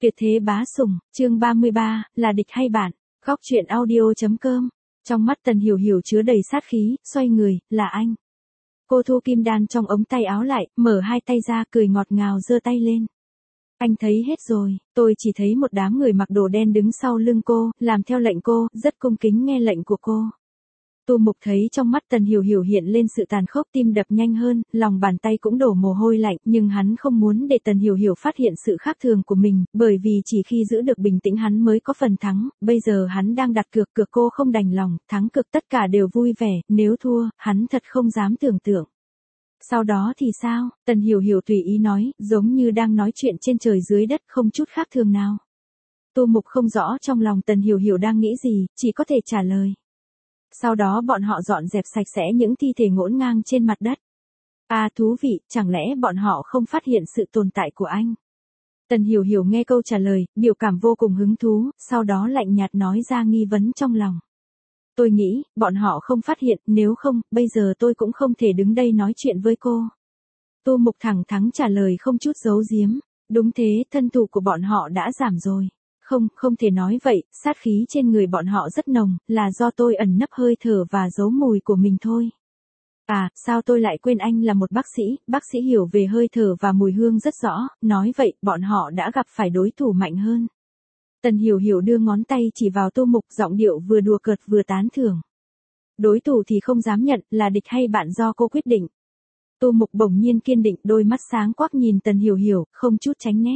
Tuyệt thế bá sủng, chương 33, là địch hay bạn? Góc truyện audio.com. Trong mắt Tần Hiểu Hiểu chứa đầy sát khí, xoay người, là anh. Cô thu kim đan trong ống tay áo lại, mở hai tay ra, cười ngọt ngào giơ tay lên. Anh thấy hết rồi, tôi chỉ thấy một đám người mặc đồ đen đứng sau lưng cô, làm theo lệnh cô, rất cung kính nghe lệnh của cô. Tu Mục thấy trong mắt Tần Hiểu Hiểu hiện lên sự tàn khốc, tim đập nhanh hơn, lòng bàn tay cũng đổ mồ hôi lạnh, nhưng hắn không muốn để Tần Hiểu Hiểu phát hiện sự khác thường của mình, bởi vì chỉ khi giữ được bình tĩnh hắn mới có phần thắng, bây giờ hắn đang đặt cược, cô không đành lòng, thắng cực tất cả đều vui vẻ, nếu thua, hắn thật không dám tưởng tượng. Sau đó thì sao? Tần Hiểu Hiểu tùy ý nói, giống như đang nói chuyện trên trời dưới đất, không chút khác thường nào. Tu Mục không rõ trong lòng Tần Hiểu Hiểu đang nghĩ gì, chỉ có thể trả lời. Sau đó bọn họ dọn dẹp sạch sẽ những thi thể ngổn ngang trên mặt đất. À thú vị, chẳng lẽ bọn họ không phát hiện sự tồn tại của anh? Tần Hiểu Hiểu nghe câu trả lời, biểu cảm vô cùng hứng thú, sau đó lạnh nhạt nói ra nghi vấn trong lòng. Tôi nghĩ, bọn họ không phát hiện, nếu không, bây giờ tôi cũng không thể đứng đây nói chuyện với cô. Tu Mục thẳng thắn trả lời không chút giấu giếm. Đúng thế, thân thủ của bọn họ đã giảm rồi. Không thể nói vậy, sát khí trên người bọn họ rất nồng, là do tôi ẩn nấp hơi thở và giấu mùi của mình thôi. À, sao tôi lại quên anh là một bác sĩ hiểu về hơi thở và mùi hương rất rõ, nói vậy, bọn họ đã gặp phải đối thủ mạnh hơn. Tần Hiểu Hiểu đưa ngón tay chỉ vào Tu Mục, giọng điệu vừa đùa cợt vừa tán thưởng. Đối thủ thì không dám nhận, là địch hay bạn do cô quyết định. Tu Mục bỗng nhiên kiên định, đôi mắt sáng quắc nhìn Tần Hiểu Hiểu, không chút tránh né.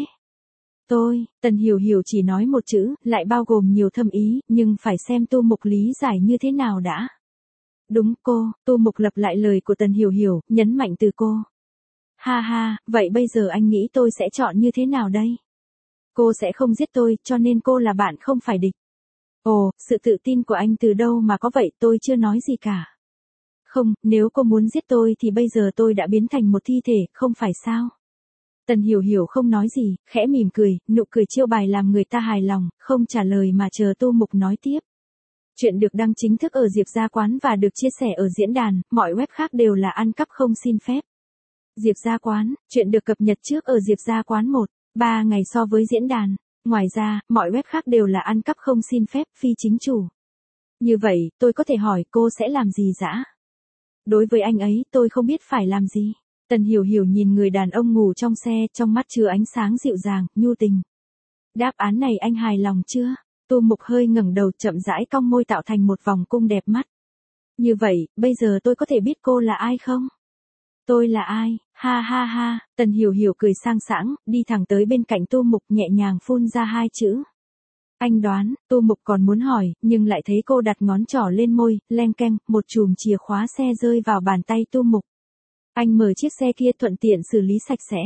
Tần Hiểu Hiểu chỉ nói một chữ, lại bao gồm nhiều thâm ý, nhưng phải xem Tu Mục lý giải như thế nào đã. Đúng cô, Tu Mục lặp lại lời của Tần Hiểu Hiểu, nhấn mạnh từ cô. Ha ha, vậy bây giờ anh nghĩ tôi sẽ chọn như thế nào đây? Cô sẽ không giết tôi, cho nên cô là bạn không phải địch. Ồ, sự tự tin của anh từ đâu mà có vậy, tôi chưa nói gì cả. Không, nếu cô muốn giết tôi thì bây giờ tôi đã biến thành một thi thể, không phải sao? Tần Hiểu Hiểu không nói gì, khẽ mỉm cười, nụ cười chiêu bài làm người ta hài lòng, không trả lời mà chờ Tu Mục nói tiếp. Chuyện được đăng chính thức ở Diệp Gia Quán và được chia sẻ ở diễn đàn, mọi web khác đều là ăn cắp không xin phép. Diệp Gia Quán, chuyện được cập nhật trước ở Diệp Gia Quán 1-3 ngày so với diễn đàn. Ngoài ra, mọi web khác đều là ăn cắp không xin phép, phi chính chủ. Như vậy, tôi có thể hỏi cô sẽ làm gì dã? Đối với anh ấy, tôi không biết phải làm gì. Tần Hiểu Hiểu nhìn người đàn ông ngủ trong xe, trong mắt chứa ánh sáng dịu dàng, nhu tình. Đáp án này anh hài lòng chưa? Tu Mục hơi ngẩng đầu, chậm rãi cong môi tạo thành một vòng cung đẹp mắt. Như vậy, bây giờ tôi có thể biết cô là ai không? Tôi là ai? Ha ha ha, Tần Hiểu Hiểu cười sang sảng, đi thẳng tới bên cạnh Tu Mục, nhẹ nhàng phun ra hai chữ. Anh đoán, Tu Mục còn muốn hỏi, nhưng lại thấy cô đặt ngón trỏ lên môi, leng keng, một chùm chìa khóa xe rơi vào bàn tay Tu Mục. Anh mở chiếc xe kia thuận tiện xử lý sạch sẽ.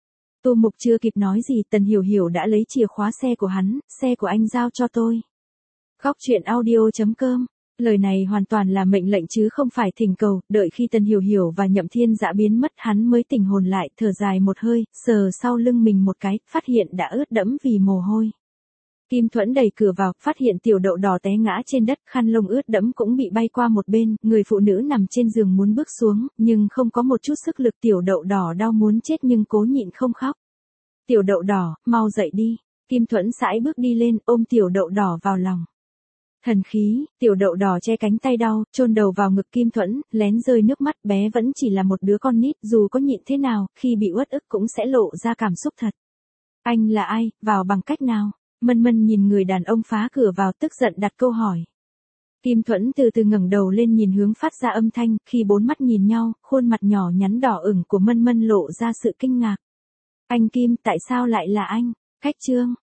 Tu Mục chưa kịp nói gì, Tần Hiểu Hiểu đã lấy chìa khóa xe của hắn, xe của anh giao cho tôi. Góc truyện audio.com. Lời này hoàn toàn là mệnh lệnh chứ không phải thỉnh cầu, đợi khi Tần Hiểu Hiểu và Nhậm Thiên Dã biến mất hắn mới tỉnh hồn lại, thở dài một hơi, sờ sau lưng mình một cái, phát hiện đã ướt đẫm vì mồ hôi. Kim Thuẫn đẩy cửa vào, phát hiện tiểu đậu đỏ té ngã trên đất, khăn lông ướt đẫm cũng bị bay qua một bên, người phụ nữ nằm trên giường muốn bước xuống, nhưng không có một chút sức lực, tiểu đậu đỏ đau muốn chết nhưng cố nhịn không khóc. Tiểu đậu đỏ, mau dậy đi. Kim Thuẫn sải bước đi lên, ôm tiểu đậu đỏ vào lòng. Thần khí, tiểu đậu đỏ che cánh tay đau, chôn đầu vào ngực Kim Thuẫn, lén rơi nước mắt, bé vẫn chỉ là một đứa con nít, dù có nhịn thế nào, khi bị uất ức cũng sẽ lộ ra cảm xúc thật. Anh là ai, vào bằng cách nào? Mân Mân nhìn người đàn ông phá cửa vào, tức giận đặt câu hỏi. Kim Thuẫn từ từ ngẩng đầu lên nhìn hướng phát ra âm thanh, khi bốn mắt nhìn nhau, khuôn mặt nhỏ nhắn đỏ ửng của Mân Mân lộ ra sự kinh ngạc. Anh Kim, tại sao lại là anh? Khách Trương,